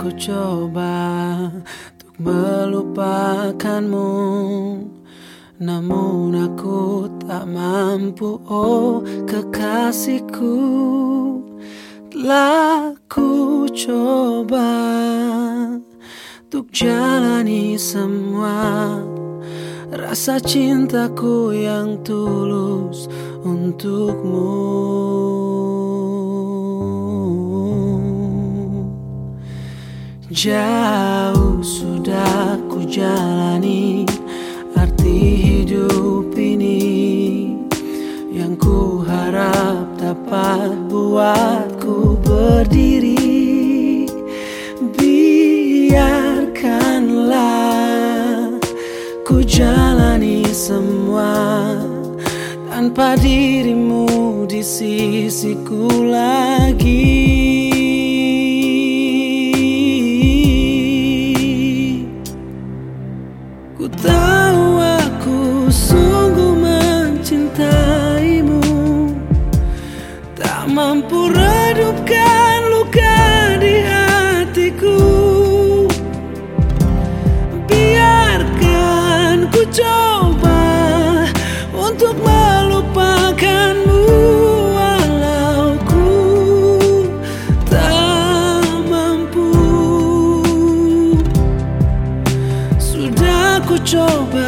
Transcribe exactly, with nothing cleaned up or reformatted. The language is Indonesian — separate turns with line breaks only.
ku coba untuk melupakanmu, namun aku tak mampu, oh kekasihku. Telah ku coba untuk jalani semua rasa cintaku yang tulus untukmu. Jauh sudah ku jalani arti hidup ini, yang ku harap dapat buatku berdiri. Biarkanlah ku jalani semua tanpa dirimu di sisiku lagi. Ku tahu aku sungguh mencintaimu, tak mampu redupkan luka di hatiku. Biarkan ku coba untuk melupakanmu, walau ku tak mampu. Sudah ku coba